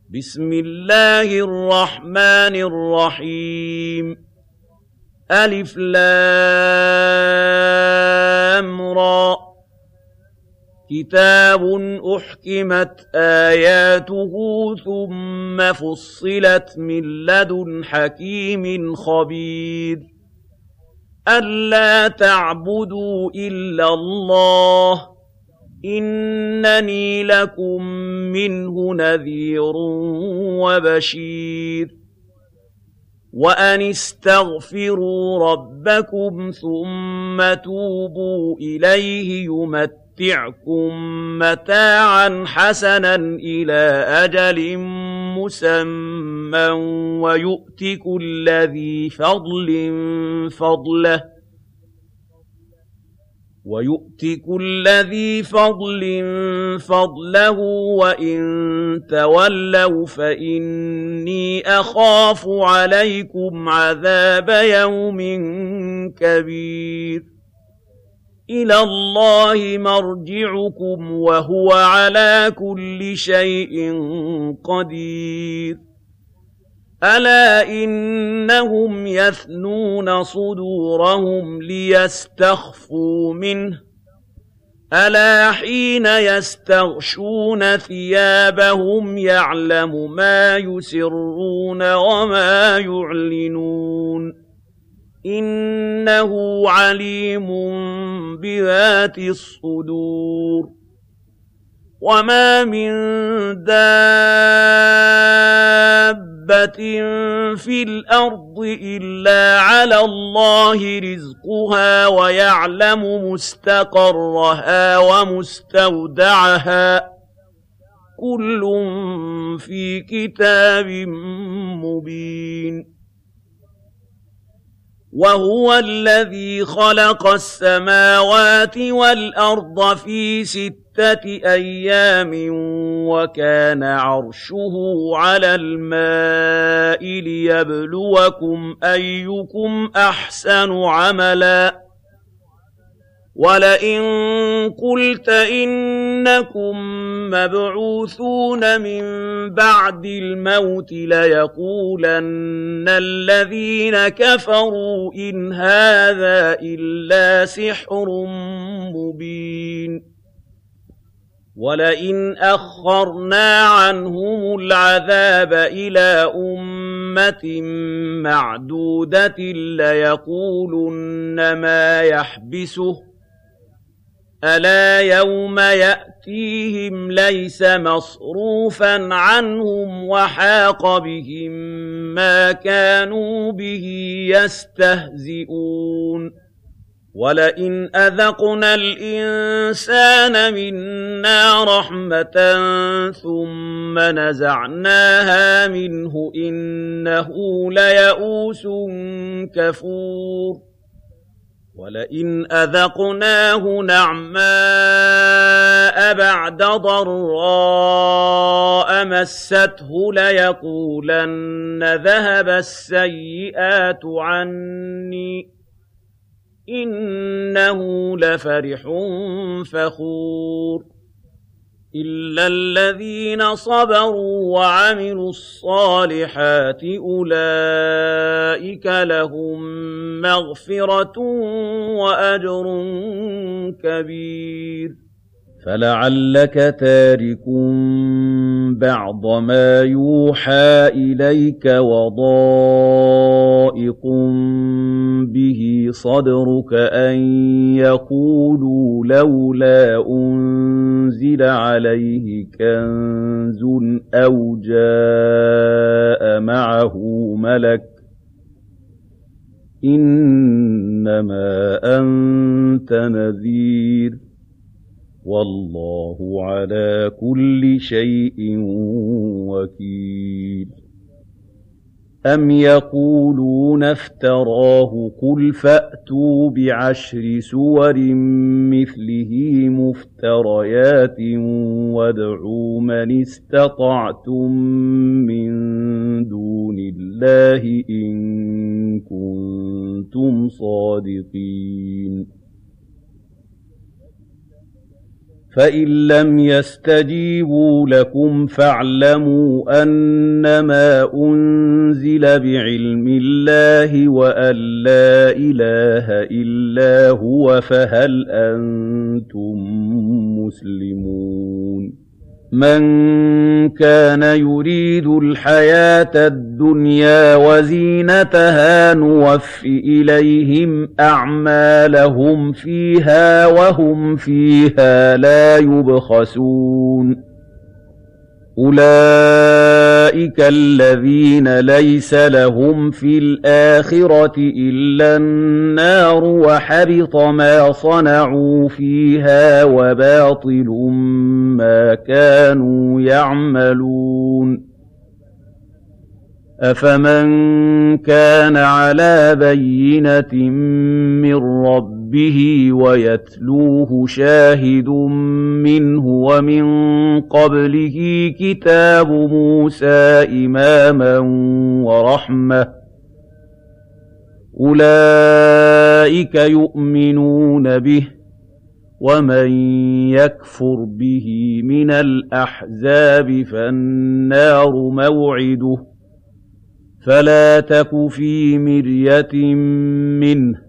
بسم الله الرحمن الرحيم ألف لام را كتاب أحكمت آياته ثم فصلت من لدن حكيم خبير ألا تعبدوا إلا الله إنني لكم منه نذير وبشير وأن استغفروا ربكم ثم توبوا إليه يمتعكم متاعا حسنا إلى أجل مسمى ويؤت كل ذي فضل فضله وإن تولوا فإني أخاف عليكم عذاب يوم كبير إلى الله مرجعكم وهو على كل شيء قدير ألا إنهم يثنون صدورهم ليستخفوا منه ألا حين يستغشون ثيابهم يعلم ما يسرون وما يعلنون إنه عليم بذات الصدور وما من دابة في الأرض إلا على الله رزقها ويعلم مستقرها ومستودعها كل في كتاب مبين وهو الذي خلق السماوات والأرض في 6 أيام وكان عرشه على الماء ليبلوكم أيكم أحسن عملا ولئن قلت إنكم مبعوثون من بعد الموت ليقولن الذين كفروا إن هذا إلا سحر مبين ولئن أخرنا عنهم العذاب إلى أمة معدودة ليقولن ما يحبسه ألا يوم يأتيهم ليس مصروفا عنهم وحاق بهم ما كانوا به يستهزئون ولئن أذقنا الإنسان منا رحمة ثم نزعناها منه إنه ليئوس كفور ولئن أذقناه نعماء بعد ضراء مسته ليقولن ذهب السيئات عني إنه لفرح فخور إلا الذين صبروا وعملوا الصالحات أولئك لهم مغفرة وأجر كبير فلعلك تارك بعض ما يوحى إليك وضائق به صدرك أن يقولوا لولا أنزل عليه كنز أو جاء معه ملك إنما أنت نذير والله على كل شيء وكيل أم يقولون افتراه قل فأتوا ب10 سور مثله مفتريات وادعوا من استطعتم من دون الله إن كنتم صادقين فإن لم يستجيبوا لكم فاعلموا أنما أنزل بعلم الله وأن لا إله إلا هو فهل أنتم مسلمون من كان يريد الحياة الدنيا وزينتها نوف إليهم أعمالهم فيها وهم فيها لا يبخسون أولئك الذين ليس لهم في الآخرة إلا النار وحبط ما صنعوا فيها وباطل ما كانوا يعملون أفمن كان على بينة من ربه ويتلوه شاهد منه ومن قبله كتاب موسى إماما ورحمة أولئك يؤمنون به ومن يكفر به من الأحزاب فالنار موعده فلا تك في مرية منه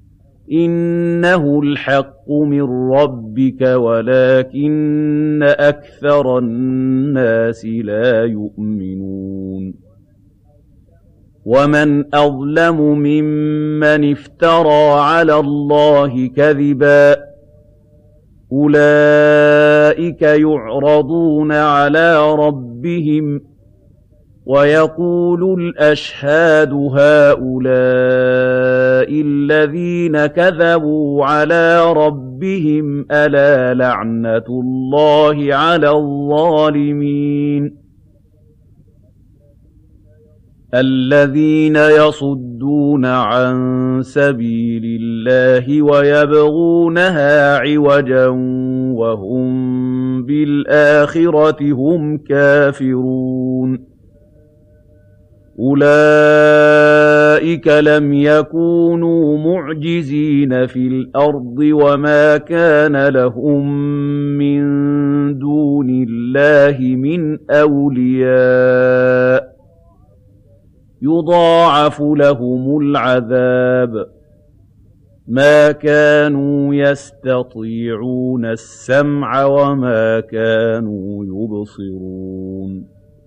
إنه الحق من ربك ولكن أكثر الناس لا يؤمنون ومن أظلم ممن افترى على الله كذبا أولئك يعرضون على ربهم ويقول الأشهاد هؤلاء الذين كذبوا على ربهم ألا لعنة الله على الظالمين الذين يصدون عن سبيل الله ويبغونها عوجا وهم بالآخرة هم كافرون أولئك لم يكونوا معجزين في الأرض وما كان لهم من دون الله من أولياء يضاعف لهم العذاب ما كانوا يستطيعون السمع وما كانوا يبصرون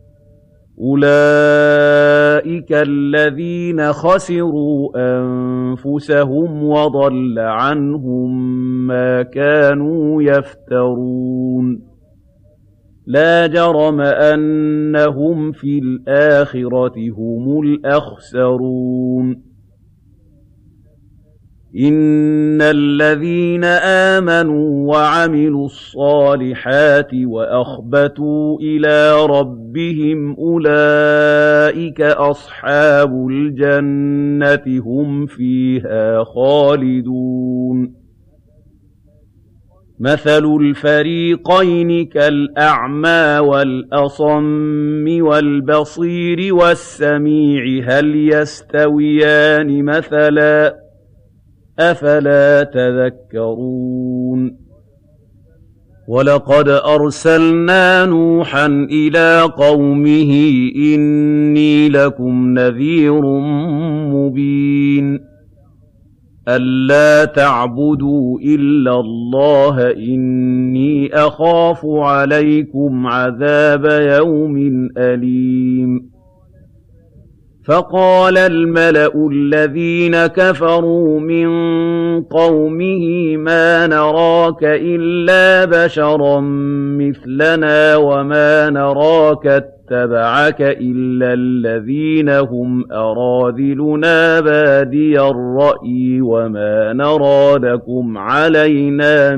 أولئك الذين خسروا أنفسهم وضل عنهم ما كانوا يفترون لا جرم أنهم في الآخرة هم الأخسرون إن الذين آمنوا وعملوا الصالحات وأخبتوا إلى ربهم أولئك أصحاب الجنة هم فيها خالدون مثل الفريقين كالأعمى والأصم والبصير والسميع هل يستويان مثلا أفلا تذكرون ولقد أرسلنا نوحا إلى قومه إني لكم نذير مبين ألا تعبدوا إلا الله إني أخاف عليكم عذاب يوم أليم فقال الملأ الذين كفروا من قومه ما نراك إلا بشرا مثلنا وما نراك اتبعك إلا الذين هم أراذلنا بادي الرأي وما نرى لكم علينا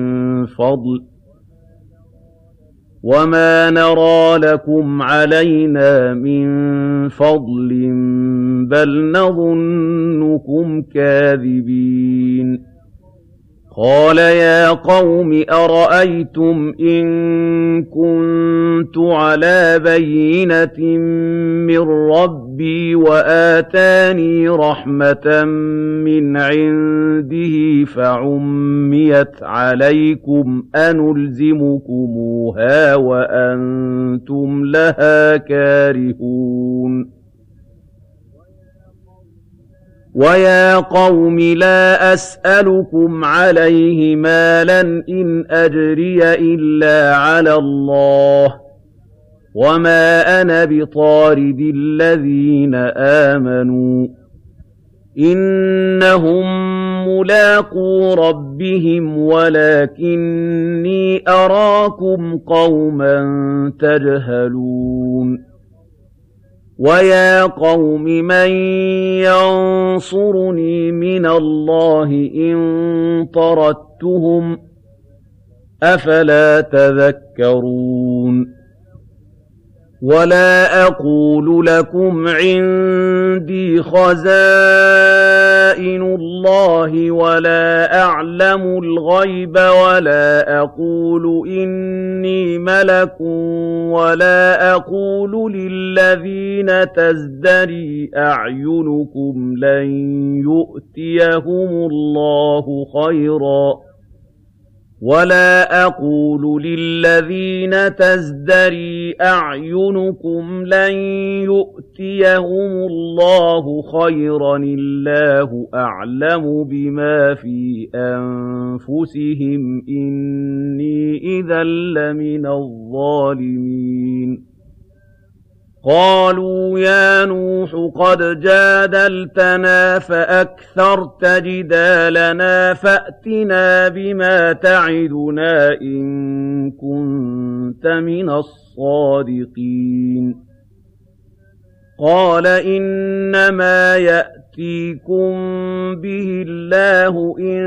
من فضل بل نظنكم كاذبين قَالَ يَا قَوْمِ أَرَأَيْتُمْ إِن كُنتُ عَلَىٰ بَيِّنَةٍ مِّن رَّبِّي وَآتَانِي رَحْمَةً مِّنْ عِندِهِ فَعُمِّيَتْ عَلَيْكُمْ أَنُلْزِمُكُمُوهَا وَأَنتُمْ لَهَا كَارِهُونَ وَيَا قَوْمِ لَا أَسْأَلُكُمْ عَلَيْهِ مَالًا إِنْ أَجْرِيَ إِلَّا عَلَى اللَّهِ ۚ وَمَا أَنَا بِطَارِدِ الَّذِينَ آمَنُوا ۚ إِنَّهُم مُّلَاقُو رَبِّهِمْ وَلَٰكِنِّي أَرَاكُمْ قَوْمًا تَجْهَلُونَ وَيَا قَوْمِ مَن يَنصُرُنِي مِنَ اللَّهِ إِن طَرَدتُّهُمْ ۚ أَفَلَا تَذَكَّرُونَ وَلَا أَقُولُ لَكُمْ عِندِي خَزَائِنُ اللَّهِ وَلَا أَعْلَمُ الْغَيْبَ وَلَا أَقُولُ إِنِّي مَلَكٌ وَلَا أَقُولُ لِلَّذِينَ تَزْدَرِي أَعْيُنُكُمْ لَن يُؤْتِيَهُمُ اللَّهُ خَيْرًا وَلَا أَقُولُ لِلَّذِينَ تَزْدَرِي أَعْيُنُكُمْ لَن يُؤْتِيَهُمُ اللَّهُ خَيْرًا اللَّهُ أَعْلَمُ بِمَا فِي أَنفُسِهِمْ إِنِّي إِذًا لَّمِنَ الظَّالِمِينَ قَالُوا يَا نُوحُ قَدْ جَادَلْتَنَا فَأَكْثَرْتَ جِدَالَنَا فَأْتِنَا بِمَا تَعِدُنَا إِن كُنتَ مِنَ الصَّادِقِينَ قَالَ إِنَّمَا يَأْتِيكُم بِهِ اللَّهُ إِن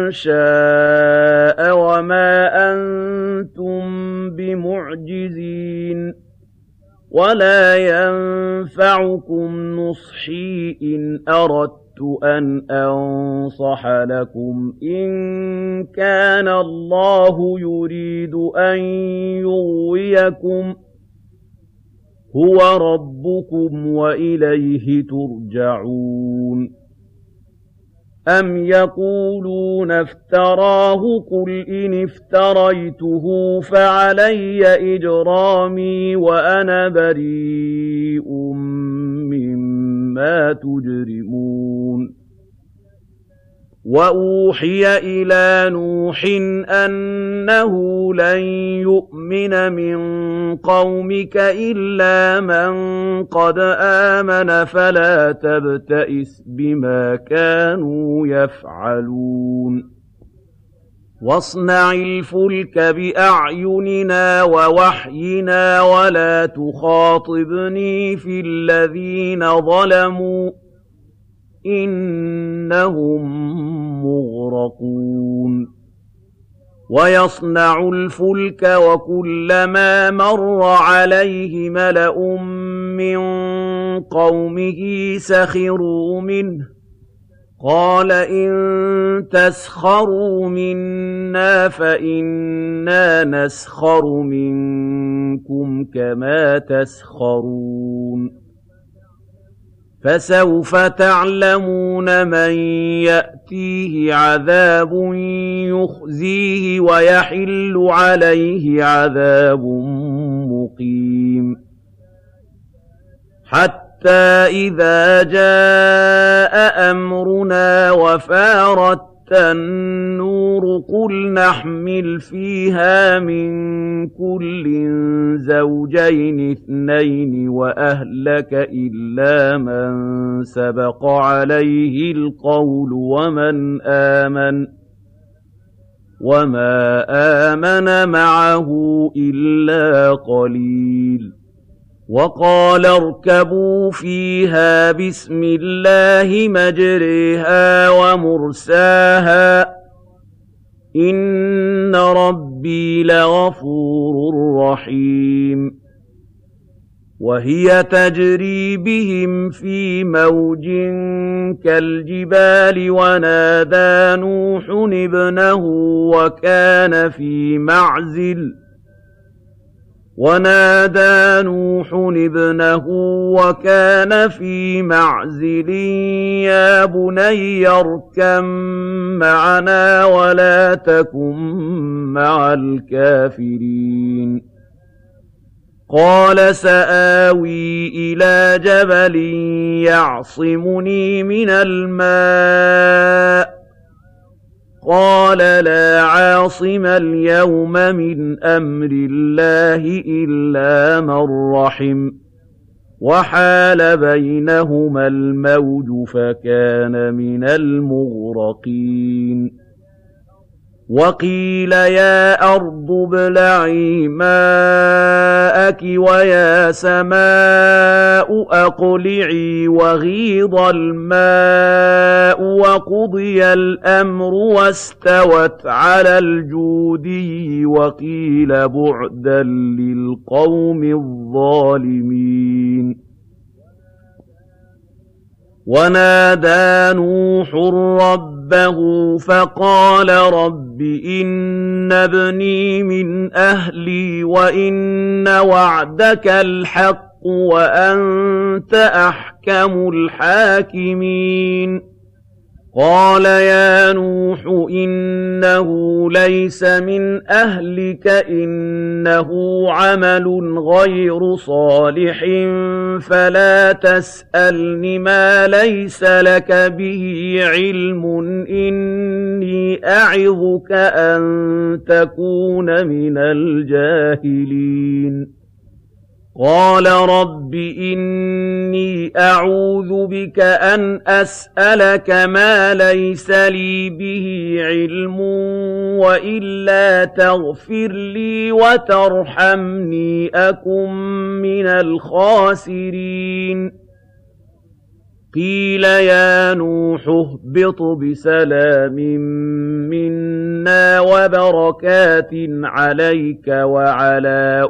شَاءَ وَمَا أَنتُم بِمُعْجِزِينَ وَلَا يَنفَعُكُمْ نُصْحِي إِنْ أَرَدتُّ أَنْ أَنصَحَ لَكُمْ إِن كَانَ اللَّهُ يُرِيدُ أَن يُغْوِيَكُمْ هُوَ رَبُّكُمْ وَإِلَيْهِ تُرْجَعُونَ أَمْ يَقُولُونَ افْتَرَاهُ ۖ قُلْ إِنِ افْتَرَيْتُهُ فَعَلَيَّ إِجْرَامِي وَأَنَا بَرِيءٌ مِّمَّا تُجْرِمُونَ وَأُوحِيَ إِلَىٰ نُوحٍ أَنَّهُ لَن يُؤْمِنَ مِن قَوْمِكَ إِلَّا مَن قَدْ آمَنَ فَلَا تَبْتَئِسْ بِمَا كَانُوا يَفْعَلُونَ وَاصْنَعِ الْفُلْكَ بِأَعْيُنِنَا وَوَحْيِنَا وَلَا تُخَاطِبْنِي فِي الَّذِينَ ظَلَمُوا إِنَّهُم مُّغْرَقُونَ وَيَصْنَعُ الْفُلْكَ وَكُلَّمَا مَرَّ عَلَيْهِ مَلَأٌ مِّن قَوْمِهِ سَخِرُوا مِنْهُ قَالَ إِن تَسْخَرُوا مِنَّا فَإِنَّا نَسْخَرُ مِنكُمْ كَمَا تَسْخَرُونَ فَسَوْفَ تَعْلَمُونَ مَن يَأْتِيهِ عَذَابٌ يُخْزِيهِ وَيَحِلُّ عَلَيْهِ عَذَابٌ مُّقِيمٌ حَتَّىٰ إِذَا جَاءَ أَمْرُنَا وَفَارَتِ النُّورُ قُلْ نَحْمِلُ فِيهَا مِن كُلٍّ زَوْجَيْنِ اثْنَيْنِ وَأَهْلَكَ إِلَّا مَن سَبَقَ عَلَيْهِ الْقَوْلُ وَمَنْ آمَنَ وَمَا آمَنَ مَعَهُ إِلَّا قَلِيلٌ وَقَالَ ارْكَبُوا فِيهَا بِسْمِ اللَّهِ مَجْرَاهَا وَمُرْسَاهَا ۚ إِنَّ رَبِّي لَغَفُورٌ رَّحِيمٌ وهي تجري بهم في موج كالجبال ونادى نوح ابنه وكان في معزل يا بني اركب معنا ولا تكن مع الكافرين قال سآوي إلى جبل يعصمني من الماء قال لا عاصم اليوم من أمر الله إلا من رحم وحال بينهما الموج فكان من المغرقين وقيل يا أرض ابلعي ماءك ويا سماء أقلعي وغيض الماء وقضي الأمر واستوت على الجودي وقيل بعدا للقوم الظالمين ونادى نوح ربه فقال رب إن ابني من أهلي وإن وعدك الحق وأنت أحكم الحاكمين قال يا نوح إنه ليس من أهلك إنه عمل غير صالح فلا تسألني ما ليس لك به علم إني أعظك أن تكون من الجاهلين قال رب إني أعوذ بك أن أسألك ما ليس لي به علم وإلا تغفر لي وترحمني أكن من الخاسرين قيل يا نوح اهبط بسلام منا وبركات عليك وعلى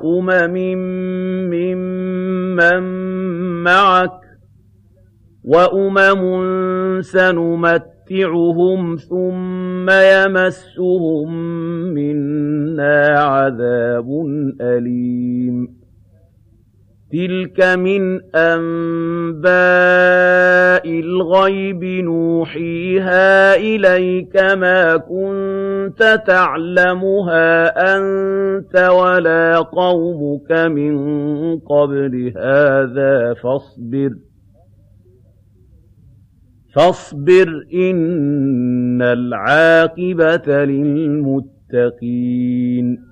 ممن معك وأمم سنمتعهم ثم يمسهم منا عذاب أليم تلك من أنباء الغيب نوحيها إليك ما كنت تعلمها أنت ولا قومك من قبل هذا فاصبر إن العاقبة للمتقين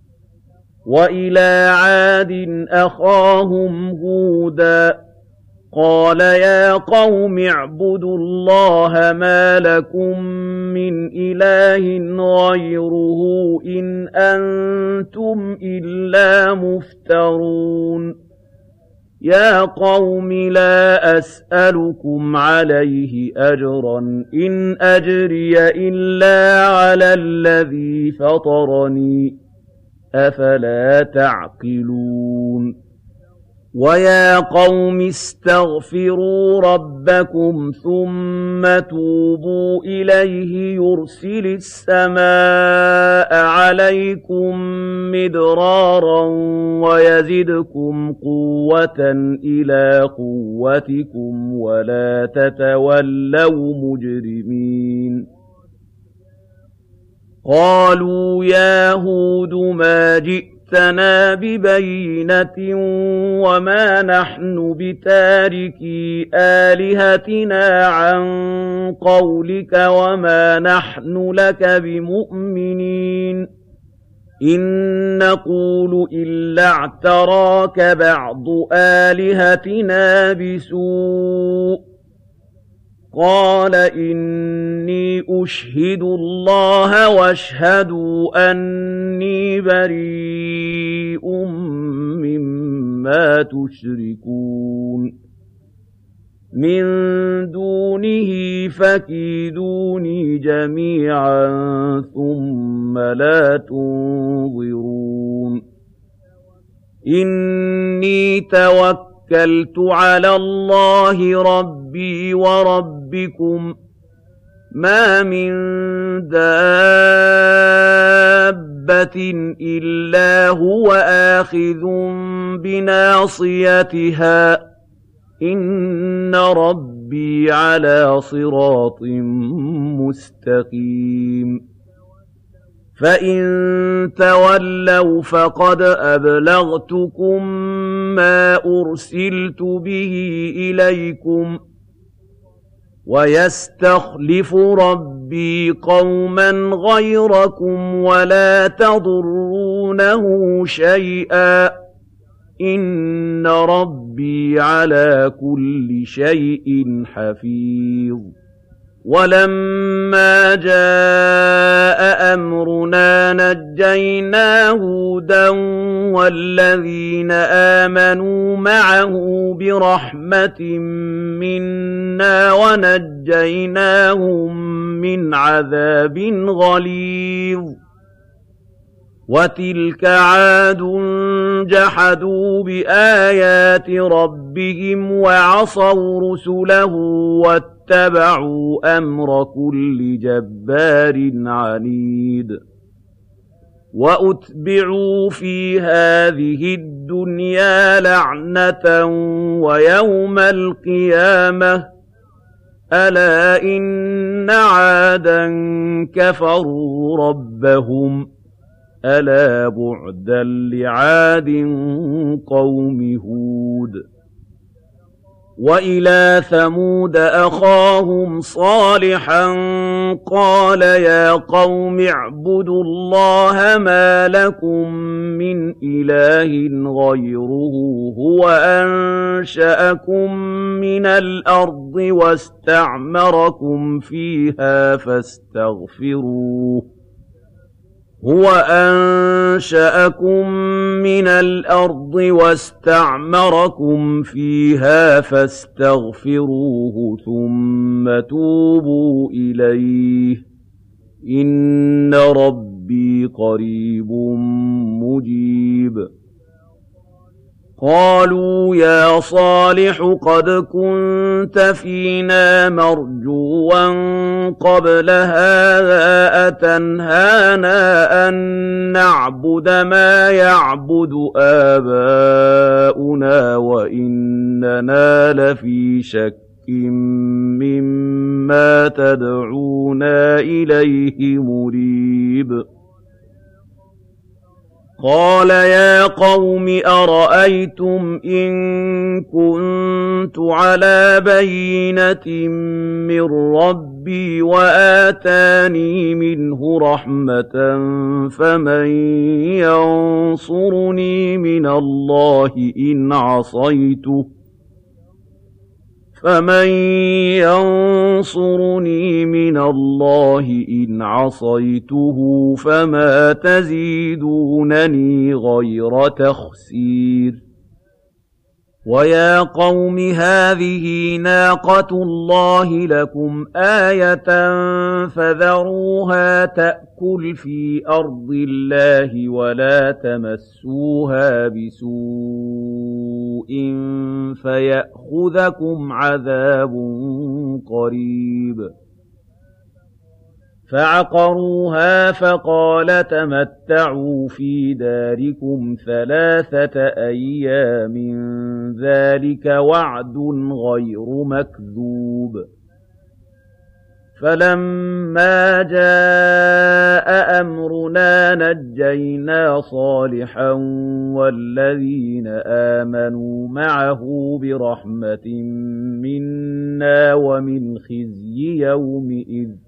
وإلى عاد أخاهم هودا قال يا قوم اعبدوا الله ما لكم من إله غيره إن أنتم إلا مفترون يا قوم لا أسألكم عليه أجرا إن أجري إلا على الذي فطرني أفلا تعقلون ويا قوم استغفروا ربكم ثم توبوا إليه يرسل السماء عليكم مدرارا ويزدكم قوة إلى قوتكم ولا تتولوا مجرمين قالوا يا هود ما جئتنا ببينة وما نحن بتاركي آلهتنا عن قولك وما نحن لك بمؤمنين إن نقول إلا اعتراك بعض آلهتنا بسوء قال إني أشهد الله واشهدوا أني بريء مما تشركون من دونه فكيدوني جميعا ثم لا تنظرون إِنِّي تَوَكَّلْتُ عَلَى اللَّهِ رَبِّي وَرَبِّكُم مَّا مِن دَابَّةٍ إِلَّا هُوَ آخِذٌ بِنَاصِيَتِهَا ۚ إِنَّ رَبِّي عَلَىٰ صِرَاطٍ مُّسْتَقِيمٍ فَإِن تَوَلَّوْا فَقَدْ أَبْلَغْتُكُم مَّا أُرْسِلْتُ بِهِ إِلَيْكُمْ ۚ وَيَسْتَخْلِفُ رَبِّي قَوْمًا غَيْرَكُمْ وَلَا تَضُرُّونَهُ شَيْئًا ۚ إِنَّ رَبِّي عَلَىٰ كُلِّ شَيْءٍ حَفِيظٌ وَلَمَّا جَاءَ أَمْرُنَا نَجَّيْنَا هُودًا وَالَّذِينَ آمَنُوا مَعَهُ بِرَحْمَةٍ مِّنَّا وَنَجَّيْنَاهُم مِّنْ عَذَابٍ غَلِيظٍ وَتِلْكَ عَادٌ جَحَدُوا بِآيَاتِ رَبِّهِمْ وَعَصَوْا رُسُلَهُ وَاتَّبَعُوا أَمْرَ كُلِّ جَبَّارٍ عَنِيدٍ وَأُتْبِعُوا فِي هَٰذِهِ الدُّنْيَا لَعْنَةً وَيَوْمَ الْقِيَامَةِ ۗ أَلَا إِنَّ عَادًا كَفَرُوا رَبَّهُمْ ۗ أَلَا بُعْدًا لِّعَادٍ قَوْمِ هُودٍ وَإِلَىٰ ثَمُودَ أَخَاهُمْ صَالِحًا قَالَ يَا قَوْمِ اعْبُدُوا اللَّهَ مَا لَكُم مِّنْ إِلَٰهٍ غَيْرُهُ هُوَ أَنشَأَكُم مِّنَ الْأَرْضِ وَاسْتَعْمَرَكُمْ فِيهَا فَاسْتَغْفِرُوهُ ثُمَّ تُوبُوا إِلَيْهِ ۚ إِنَّ رَبِّي قَرِيبٌ مُّجِيبٌ قَالُوا يَا صَالِحُ قَدْ كُنتَ فِينَا مَرْجُوًّا قَبْلَ هَٰذَا أَتَنْهَانَا أَن نَّعْبُدَ مَا يَعْبُدُ آبَاؤُنَا وَإِنَّنَا لَفِي شَكٍّ مِّمَّا تَدْعُونَا إِلَيْهِ مُرِيبٍ قَالَ يَا قَوْمِ أَرَأَيْتُمْ إِن كُنتُ عَلَىٰ بَيِّنَةٍ مِّن رَّبِّي وَآتَانِي مِنْهُ رَحْمَةً فَمَن يَنصُرُنِي مِنَ اللَّهِ إِنْ عَصَيْتُهُ فَمَا تَزِيدُونَنِي غَيْرَ تَخْسِيرٍ وَيَا قَوْمِ هَٰذِهِ نَاقَةُ اللَّهِ لَكُمْ آيَةً فَذَرُوهَا تَأْكُلْ فِي أَرْضِ اللَّهِ وَلَا تَمَسُّوهَا بِسُوءٍ فَيَأْخُذَكُمْ عَذَابٌ قَرِيبٌ فَعَقَرُوهَا فَقَالَ تَمَتَّعُوا فِي دَارِكُمْ 3 أَيَّامٍ ۖ ذَٰلِكَ وَعْدٌ غَيْرُ مَكْذُوبٍ فَلَمَّا جَاءَ أَمْرُنَا نَجَّيْنَا صَالِحًا وَالَّذِينَ آمَنُوا مَعَهُ بِرَحْمَةٍ مِّنَّا وَمِنْ خِزْيِ يَوْمِئِذٍ ۗ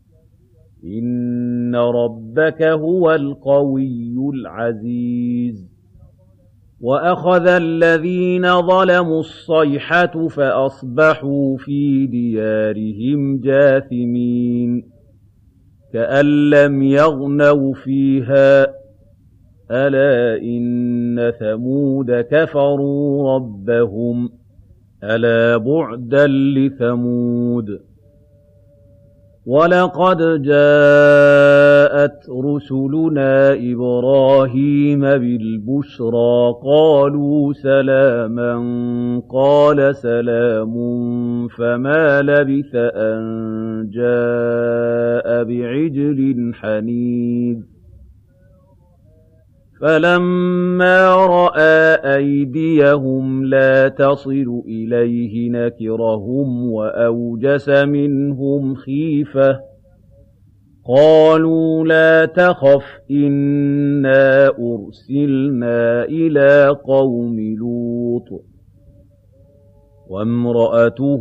إِنَّ رَبَّكَ هُوَ الْقَوِيُّ الْعَزِيزُ وَأَخَذَ الَّذِينَ ظَلَمُوا الصَّيْحَةُ فَأَصْبَحُوا فِي دِيَارِهِمْ جَاثِمِينَ كَأَن لَّمْ يَغْنَوْا فِيهَا ۗ أَلَا إِنَّ ثَمُودَ كَفَرُوا رَبَّهُمْ ۗ أَلَا بُعْدًا لِّثَمُودَ وَلَقَدْ جَاءَتْ رُسُلُنَا إِبْرَاهِيمَ بِالْبُشْرَىٰ قَالُوا سَلَامًا قَالَ سَلَامٌ فَمَا لَبِثَ أَن جَاءَ بِعِجْلٍ حَنِيذٍ فَلَمَّا رَأَىٰ أَيْدِيَهُمْ لَا تَصِلُ إِلَيْهِ نَكِرَهُمْ وَأَوْجَسَ مِنْهُمْ خِيفَةً قَالُوا لَا تَخَفْ إِنَّا أُرْسِلْنَا إِلَىٰ قَوْمِ لُوطٍ وَامْرَأَتُهُ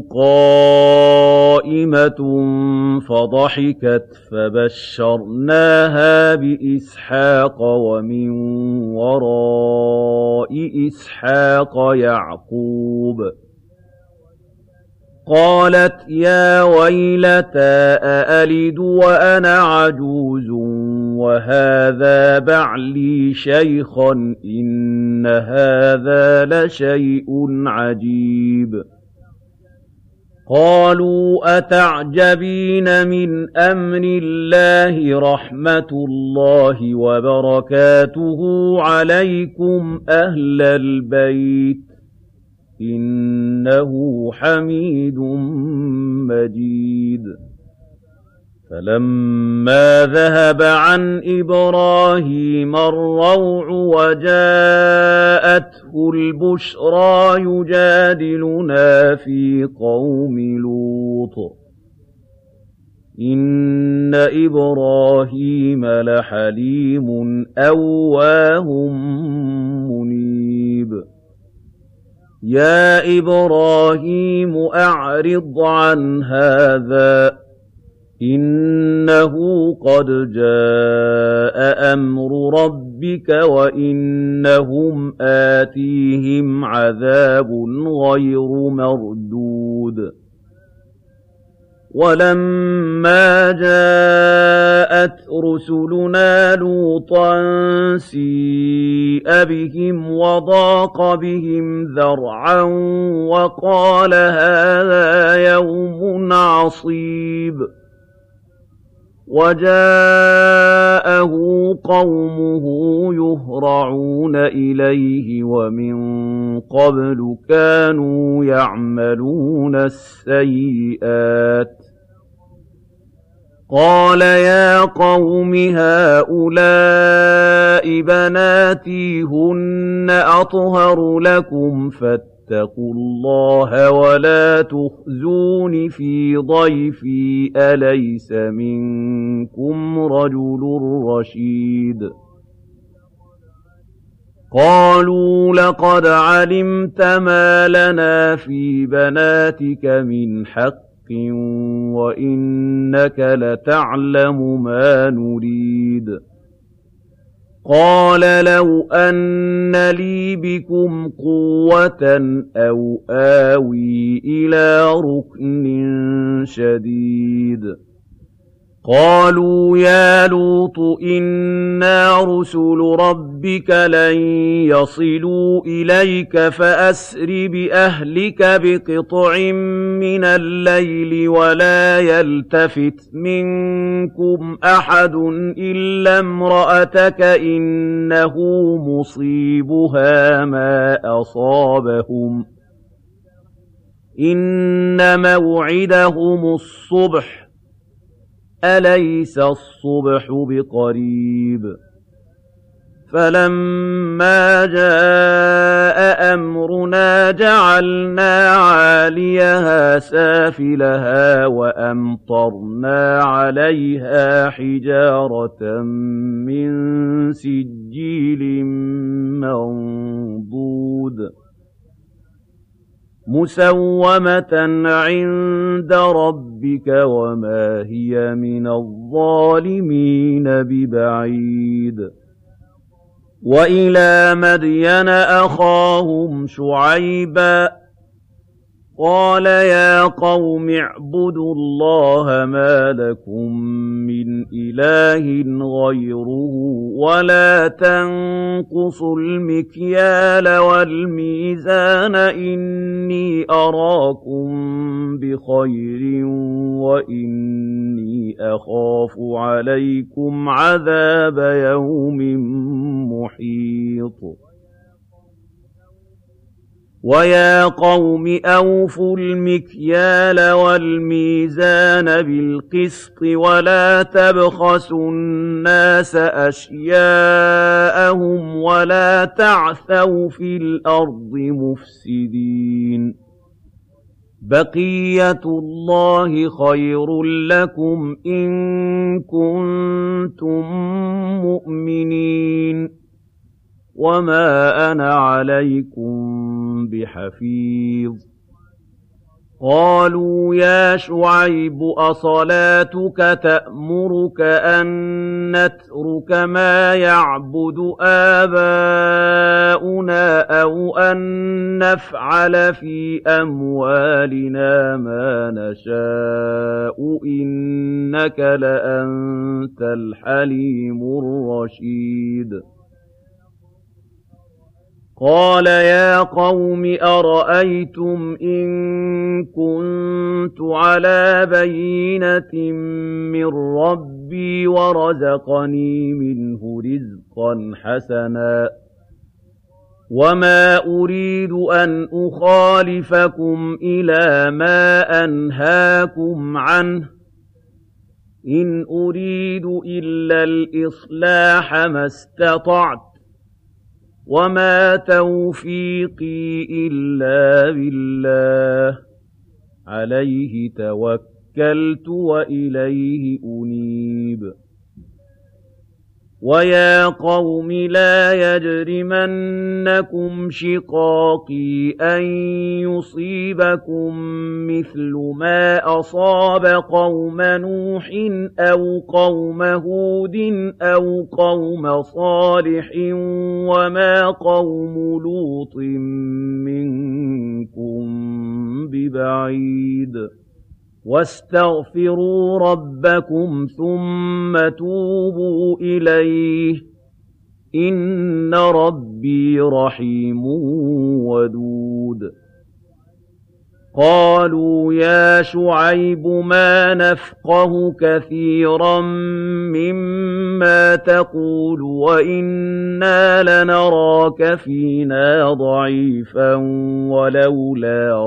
قَائِمَةٌ فَضَحِكَتْ فَبَشَّرْنَاهَا بِإِسْحَاقَ وَمِن وَرَاءِ إِسْحَاقَ يَعْقُوبَ قَالَتْ يَا وَيْلَتَىٰ أَأَلِدُ وَأَنَا عَجُوزٌ وَهَٰذَا بَعْلِي شَيْخًا إِنَّ هَٰذَا لَشَيْءٌ عَجِيبٌ قَالُوا أَتَعْجَبِينَ مِنْ أَمْرِ اللَّهِ رَحْمَتُ اللَّهِ وَبَرَكَاتُهُ عَلَيْكُمْ أَهْلَ الْبَيْتِ إِنَّهُ حَمِيدٌ مَّجِيدٌ فَلَمَّا ذَهَبَ عَنْ إِبْرَاهِيمَ الرَّوْعُ وَجَاءَتْهُ الْبُشْرَىٰ يُجَادِلُنَا فِي قَوْمِ لُوطٍ إِنَّ إِبْرَاهِيمَ لَحَلِيمٌ أَوَّاهٌ مُّنِيبٌ يَا إِبْرَاهِيمُ أَعْرِضْ عَنْ هَٰذَا إِنَّهُ قَدْ جَاءَ أَمْرُ رَبِّكَ وَإِنَّهُمْ آتِيهِمْ عَذَابٌ غَيْرُ مَرْدُودٍ وَلَمَّا جَاءَتْ رُسُلُنَا لُوطًا سِيءَ بِهِمْ وَضَاقَ بِهِمْ ذَرْعًا وَقَالَ هَٰذَا يَوْمٌ عَصِيبٌ وَجَاءَهُ قَوْمُهُ يُهْرَعُونَ إِلَيْهِ وَمِن قَبْلُ كَانُوا يَعْمَلُونَ السَّيِّئَاتِ قَالَ يَا قَوْمِ هَٰؤُلَاءِ بَنَاتِي هُنَّ أَطْهَرُ لَكُمْ فَاتَّقُوا اللَّهَ وَلَا تُخْزُونِ فِي ضَيْفِي أَلَيْسَ مِنكُمْ رَجُلٌ رَّشِيدٌ قَالُوا لَقَدْ عَلِمْتَ مَا لَنَا فِي بَنَاتِكَ مِنْ حَقٍّ وَإِنَّكَ لَتَعْلَمُ مَا نُرِيدُ قَالَ لَوْ أَنَّ لِي بِكُمْ قُوَّةً أَوْ آوِي إِلَىٰ رُكْنٍ شَدِيدٍ قَالُوا يَا لُوطُ إِنَّا رُسُلُ رَبِّكَ لَن يَصِلُوا إِلَيْكَ فَأَسْرِ بِأَهْلِكَ بِقِطْعٍ مِّنَ اللَّيْلِ وَلَا يَلْتَفِتْ مِنكُمْ أَحَدٌ إِلَّا امْرَأَتَكَ إِنَّهُ مُصِيبُهَا مَا أَصَابَهُمْ إِنَّ مَوْعِدَهُمُ الصُّبْحُ أَلَيْسَ الصُّبْحُ بِقَرِيبٍ فَلَمَّا جَاءَ أَمْرُنَا جَعَلْنَا عَالِيَهَا سَافِلَهَا وَأَمْطَرْنَا عَلَيْهَا حِجَارَةً مِّن سِجِّيلٍ مَّنضُودٍ مُّسَوَّمَةً عِندَ رَبِّكَ وَمَا هِيَ مِنَ الظَّالِمِينَ بِبَعِيدٍ وَإِلَىٰ مَدْيَنَ أَخَاهُمْ شُعَيْبًا قَالَ يَا قَوْمِ اعْبُدُوا اللَّهَ مَا لَكُم مِّنْ إِلَٰهٍ غَيْرُهُ وَلَا تَنقُصُوا الْمِكْيَالَ وَالْمِيزَانَ إِنِّي أَرَاكُم بِخَيْرٍ وَإِنِّي أَخَافُ عَلَيْكُمْ عَذَابَ يَوْمٍ مُّحِيطٍ وَيَا قَوْمِ أَوْفُوا الْمِكْيَالَ وَالْمِيزَانَ بِالْقِسْطِ وَلَا تَبْخَسُوا النَّاسَ أَشْيَاءَهُمْ وَلَا تَعْثَوْا فِي الْأَرْضِ مُفْسِدِينَ بَقِيَّتُ اللَّهِ خَيْرٌ لَّكُمْ إِن كُنتُم مُّؤْمِنِينَ وَمَا أَنَا عَلَيْكُم بِحَفِيظٍ قَالُوا يَا شُعَيْبُ أَصَلَاتُكَ تَأْمُرُكَ أَن نَّتْرُكَ مَا يَعْبُدُ آبَاؤُنَا أَوْ أَن نَّفْعَلَ فِي أَمْوَالِنَا مَا نَشَاءُ إِنَّكَ لَأَنتَ الْحَلِيمُ الرَّشِيدُ قَالَ يَا قَوْمِ أَرَأَيْتُمْ إِن كُنتُ عَلَىٰ بَيِّنَةٍ مِّن رَّبِّي وَرَزَقَنِي مِنْهُ رِزْقًا حَسَنًا وَمَا أُرِيدُ أَنْ أُخَالِفَكُمْ إِلَىٰ مَا أَنْهَاكُمْ عَنْهُ ۚ إِنْ أُرِيدُ إِلَّا الْإِصْلَاحَ مَا اسْتَطَعْتُ وَمَا تَوْفِيقِي إِلَّا بِاللَّهِ ۚ عَلَيْهِ تَوَكَّلْتُ وَإِلَيْهِ أُنِيبُ وَيَا قَوْمِ لَا يَجْرِمَنَّكُمْ شِقَاقِي أَن يُصِيبَكُم مِّثْلُ مَا أَصَابَ قَوْمَ نُوحٍ أَوْ قَوْمَ هُودٍ أَوْ قَوْمَ صَالِحٍ وَمَا قَوْمُ لُوطٍ مِّنكُم بِبَعِيدٍ وَاسْتَغْفِرُوا رَبَّكُمْ ثُمَّ تُوبُوا إِلَيْهِ ۚ إِنَّ رَبِّي رَحِيمٌ وَدُودٌ قَالُوا يَا شُعَيْبُ مَا نَفْقَهُ كَثِيرًا مِّمَّا تَقُولُ وَإِنَّا لَنَرَاكَ فِينَا ضَعِيفًا وَلَوْلَا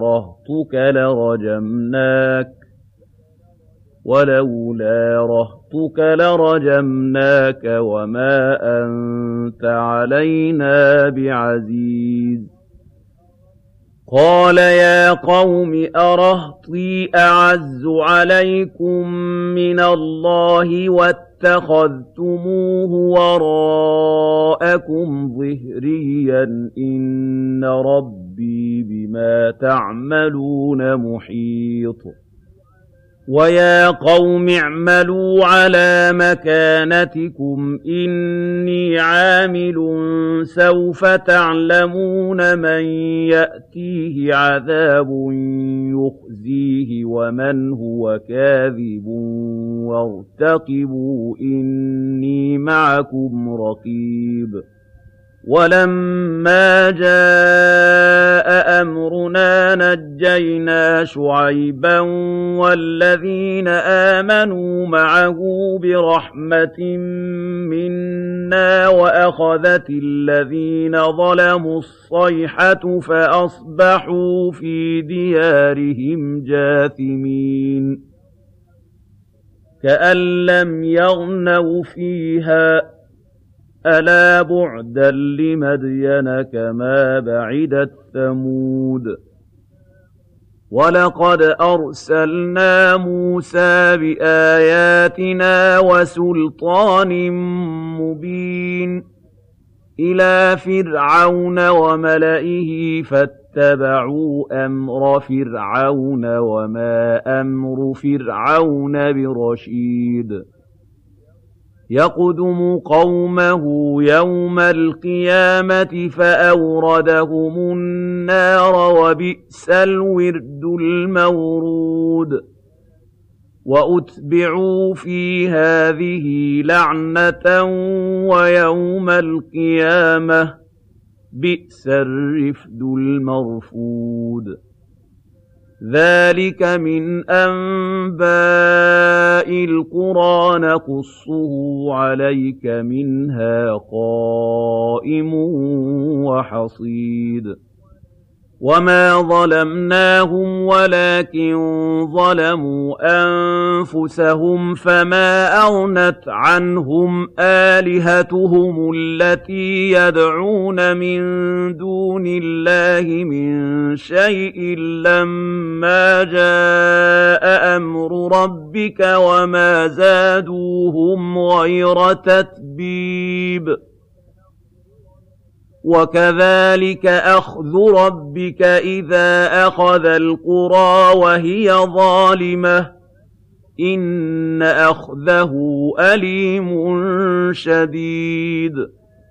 رَهْطُكَ لَرَجَمْنَاكَ وَمَا أَنتَ عَلَيْنَا بِعَزِيزٍ قَالَ يَا قَوْمِ أَرَهْطِي أَعَزُّ عَلَيْكُم مِّنَ اللَّهِ وَاتَّخَذْتُمُوهُ وَرَاءَكُمْ ظِهْرِيًّا إِنَّ رَبِّي بِمَا تَعْمَلُونَ مُحِيطٌ وَيَا قَوْمِ اعْمَلُوا عَلَىٰ مَكَانَتِكُمْ إِنِّي عَامِلٌ ۖ سَوْفَ تَعْلَمُونَ مَن يَأْتِيهِ عَذَابٌ يُخْزِيهِ وَمَنْ هُوَ كَاذِبٌ وَارْتَقِبُوا إِنِّي مَعَكُمْ رَقِيبٌ وَلَمَّا جَاءَ أَمْرُنَا نَجَّيْنَا شُعَيْبًا وَالَّذِينَ آمَنُوا مَعَهُ بِرَحْمَةٍ مِّنَّا وَأَخَذَتِ الَّذِينَ ظَلَمُوا الصَّيْحَةُ فَأَصْبَحُوا فِي دِيَارِهِمْ جَاثِمِينَ كَأَن لَّمْ يَغْنَوْا فِيهَا ۗ أَلَا بُعْدًا لِّمَدْيَنَ كَمَا بَعِدَتْ ثَمُودُ وَلَقَدْ أَرْسَلْنَا مُوسَىٰ بِآيَاتِنَا وَسُلْطَانٍ مُّبِينٍ إِلَىٰ فِرْعَوْنَ وَمَلَئِهِ فَاتَّبَعُوا أَمْرَ فِرْعَوْنَ وَمَا أَمْرُ فِرْعَوْنَ بِرَشِيدٍ يَقْدُمُ قَوْمَهُ يَوْمَ الْقِيَامَةِ فَأَوْرَدَهُمُ النَّارَ ۖ وَبِئْسَ الْوِرْدُ الْمَوْرُودُ وَأُتْبِعُوا فِي هَٰذِهِ لَعْنَةً وَيَوْمَ الْقِيَامَةِ ۚ بِئْسَ الرِّفْدُ الْمَرْفُودُ ذَٰلِكَ مِنْ أَنبَاءِ الْقُرَىٰ نَقُصُّهُ عَلَيْكَ ۖ مِنْهَا قَائِمٌ وَحَصِيدٌ وَمَا ظَلَمْنَاهُمْ وَلَٰكِن ظَلَمُوا أَنفُسَهُمْ فَمَا أَغْنَتْ عَنْهُمْ آلِهَتُهُمُ الَّتِي يَدْعُونَ مِن دُونِ اللَّهِ مِن شَيْءٍ لَّمَّا جَاءَ أَمْرُ رَبِّكَ وَمَا زَادُوهُمْ غَيْرَ تَتْبِيبٍ وَكَذَٰلِكَ أَخْذُ رَبِّكَ إِذَا أَخَذَ الْقُرَىٰ وَهِيَ ظَالِمَةٌ ۚ إِنَّ أَخْذَهُ أَلِيمٌ شَدِيدٌ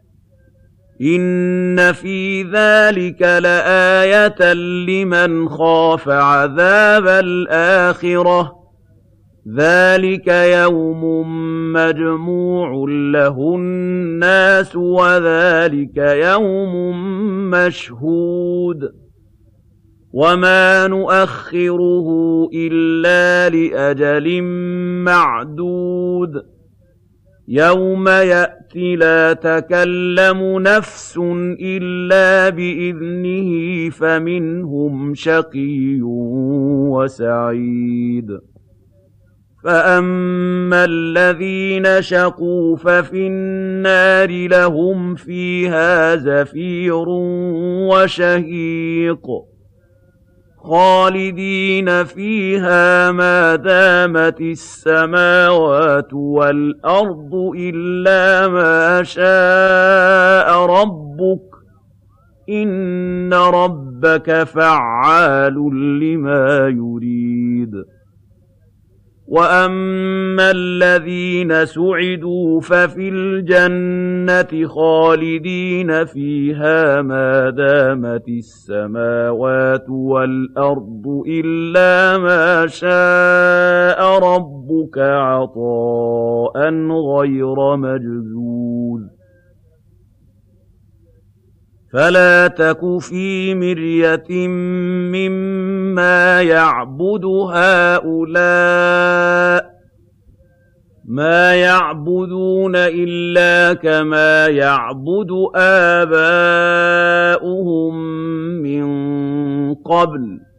إِنَّ فِي ذَٰلِكَ لَآيَةً لِّمَنْ خَافَ عَذَابَ الْآخِرَةِ ۚ ذَٰلِكَ يَوْمٌ مَّجْمُوعٌ لَّهُ النَّاسُ وَذَٰلِكَ يَوْمٌ مَّشْهُودٌ وَمَا نُؤَخِّرُهُ إِلَّا لِأَجَلٍ مَّعْدُودٍ يَوْمَ يَأْتِ لَا تَكَلَّمُ نَفْسٌ إِلَّا بِإِذْنِهِ فَمِنْهُمْ شَقِيٌّ وَسَعِيدٌ فَأَمَّا الَّذِينَ شَقُوا فَفِي النَّارِ لَهُمْ فِيهَا زَفِيرٌ وَشَهِيقٌ خَالِدِينَ فِيهَا مَا دَامَتِ السَّمَاوَاتُ وَالْأَرْضُ إِلَّا مَا شَاءَ رَبُّكَ ۚ إِنَّ رَبَّكَ فَعَّالٌ لِّمَا يُرِيدُ وَأَمَّا الَّذِينَ سُعِدُوا فَفِي الْجَنَّةِ خَالِدِينَ فِيهَا مَا دَامَتِ السَّمَاوَاتُ وَالْأَرْضُ إِلَّا مَا شَاءَ رَبُّكَ عَطَاءً غَيْرَ مَجْذُوذٍ فَلَا تَكُ فِي مِرْيَةٍ مِّمَّا يَعْبُدُ هَٰؤُلَاءِ ۚ مَا يَعْبُدُونَ إِلَّا كَمَا يَعْبُدُ آبَاؤُهُم مِّن قَبْلُ ۚ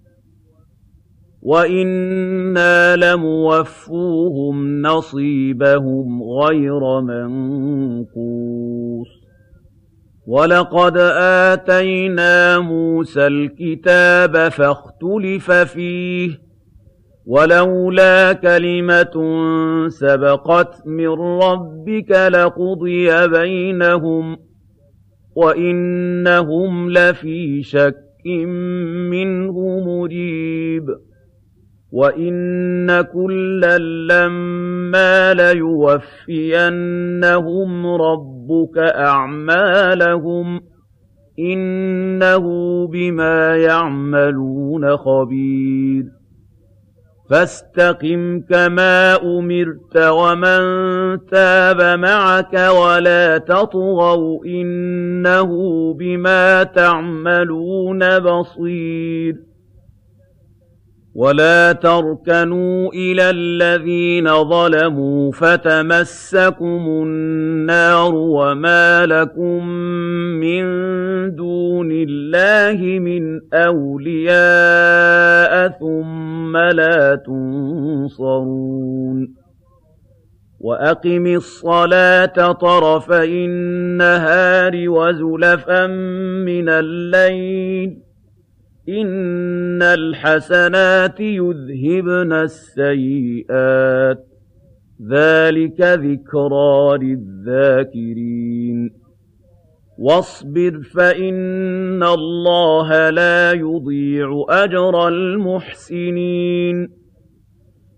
وَإِنَّا لَمُوَفُّوهُمْ نَصِيبَهُمْ غَيْرَ مَنقُوصٍ وَلَقَدْ آتَيْنَا مُوسَى الْكِتَابَ فَاخْتُلِفَ فِيهِ ۚ وَلَوْلَا كَلِمَةٌ سَبَقَتْ مِن رَّبِّكَ لَقُضِيَ بَيْنَهُمْ ۚ وَإِنَّهُمْ لَفِي شَكٍّ مِّنْهُ مُرِيبٍ وَإِنَّ كُلًّا لَّمَّا لَيُوَفِّيَنَّهُمْ رَبُّكَ أَعْمَالَهُمْ ۚ إِنَّهُ بِمَا يَعْمَلُونَ خَبِيرٌ فَاسْتَقِمْ كَمَا أُمِرْتَ وَمَن تَابَ مَعَكَ وَلَا تَطْغَوْا ۖ إِنَّهُ بِمَا تَعْمَلُونَ بَصِيرٌ وَلَا تَرْكَنُوا إِلَى الَّذِينَ ظَلَمُوا فَتَمَسَّكُمُ النَّارُ وَمَا لَكُم مِّن دُونِ اللَّهِ مِنْ أَوْلِيَاءَ ثُمَّ لَا تُنصَرُونَ وَأَقِمِ الصَّلَاةَ طَرَفَيِ النَّهَارِ وَزُلَفًا مِّنَ اللَّيْلِ ۚ إِنَّ الْحَسَنَاتِ يُذْهِبْنَ السَّيِّئَاتِ ۚ ذَٰلِكَ ذِكْرَىٰ لِلذَّاكِرِينَ وَاصْبِرْ فَإِنَّ اللَّهَ لَا يُضِيعُ أَجْرَ الْمُحْسِنِينَ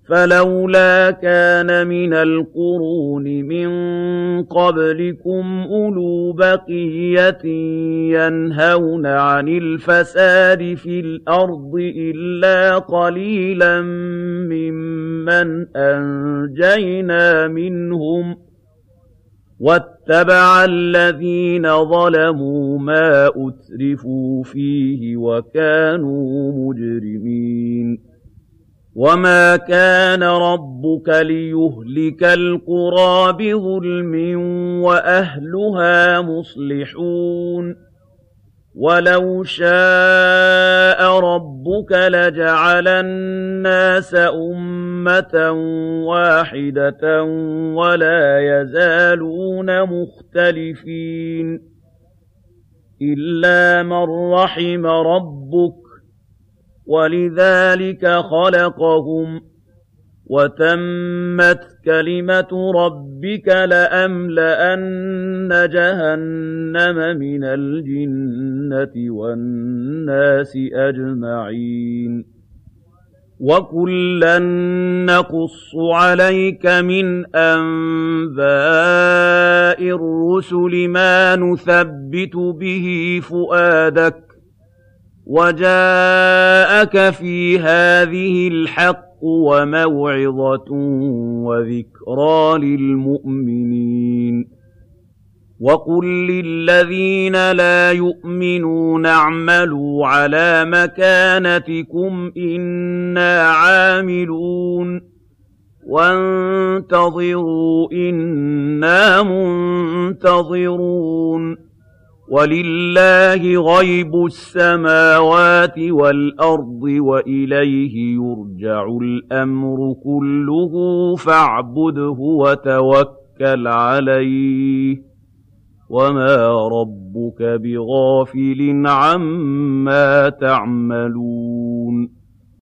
فَلَوْلَا كَانَ مِنَ الْقُرُونِ مِن قَبْلِكُمْ أُولُو بَقِيَّةٍ يَنْهَوْنَ عَنِ الْفَسَادِ فِي الْأَرْضِ إِلَّا قَلِيلًا مِّمَّنْ أَنجَيْنَا مِنْهُمْ ۗ وَاتَّبَعَ الَّذِينَ ظَلَمُوا مَا أُتْرِفُوا فِيهِ وَكَانُوا مُجْرِمِينَ وَمَا كَانَ رَبُّكَ لِيُهْلِكَ الْقُرَىٰ بِظُلْمٍ وَأَهْلُهَا مُصْلِحُونَ وَلَوْ شَاءَ رَبُّكَ لَجَعَلَ النَّاسَ أُمَّةً وَاحِدَةً وَلَا يَزَالُونَ مُخْتَلِفِينَ إِلَّا مَن رَّحِمَ رَبُّكَ وَلِذَٰلِكَ خَلَقَهُمْ ۗ وَتَمَّتْ كَلِمَةُ رَبِّكَ لَأَمْلَأَنَّ جَهَنَّمَ مِنَ الْجِنَّةِ وَالنَّاسِ أَجْمَعِينَ وَكُلًّا نَّقُصُّ عَلَيْكَ مِنْ أَنبَاءِ الرُّسُلِ مَا نُثَبِّتُ بِهِ فُؤَادَكَ ۖ وَجَاءَكَ فِي هَٰذِهِ الْحَقُّ وَمَوْعِظَةٌ وَذِكْرَىٰ لِلْمُؤْمِنِينَ وَقُل لِّلَّذِينَ لَا يُؤْمِنُونَ اعْمَلُوا عَلَىٰ مَكَانَتِكُمْ إِنَّا عَامِلُونَ وَانتَظِرُوا إِنَّا مُنتَظِرُونَ وَلِلَّهِ غَيْبُ السَّمَاوَاتِ وَالْأَرْضِ وَإِلَيْهِ يُرْجَعُ الْأَمْرُ كُلُّهُ فَاعْبُدْهُ وَتَوَكَّلْ عَلَيْهِ ۚ وَمَا رَبُّكَ بِغَافِلٍ عَمَّا تَعْمَلُونَ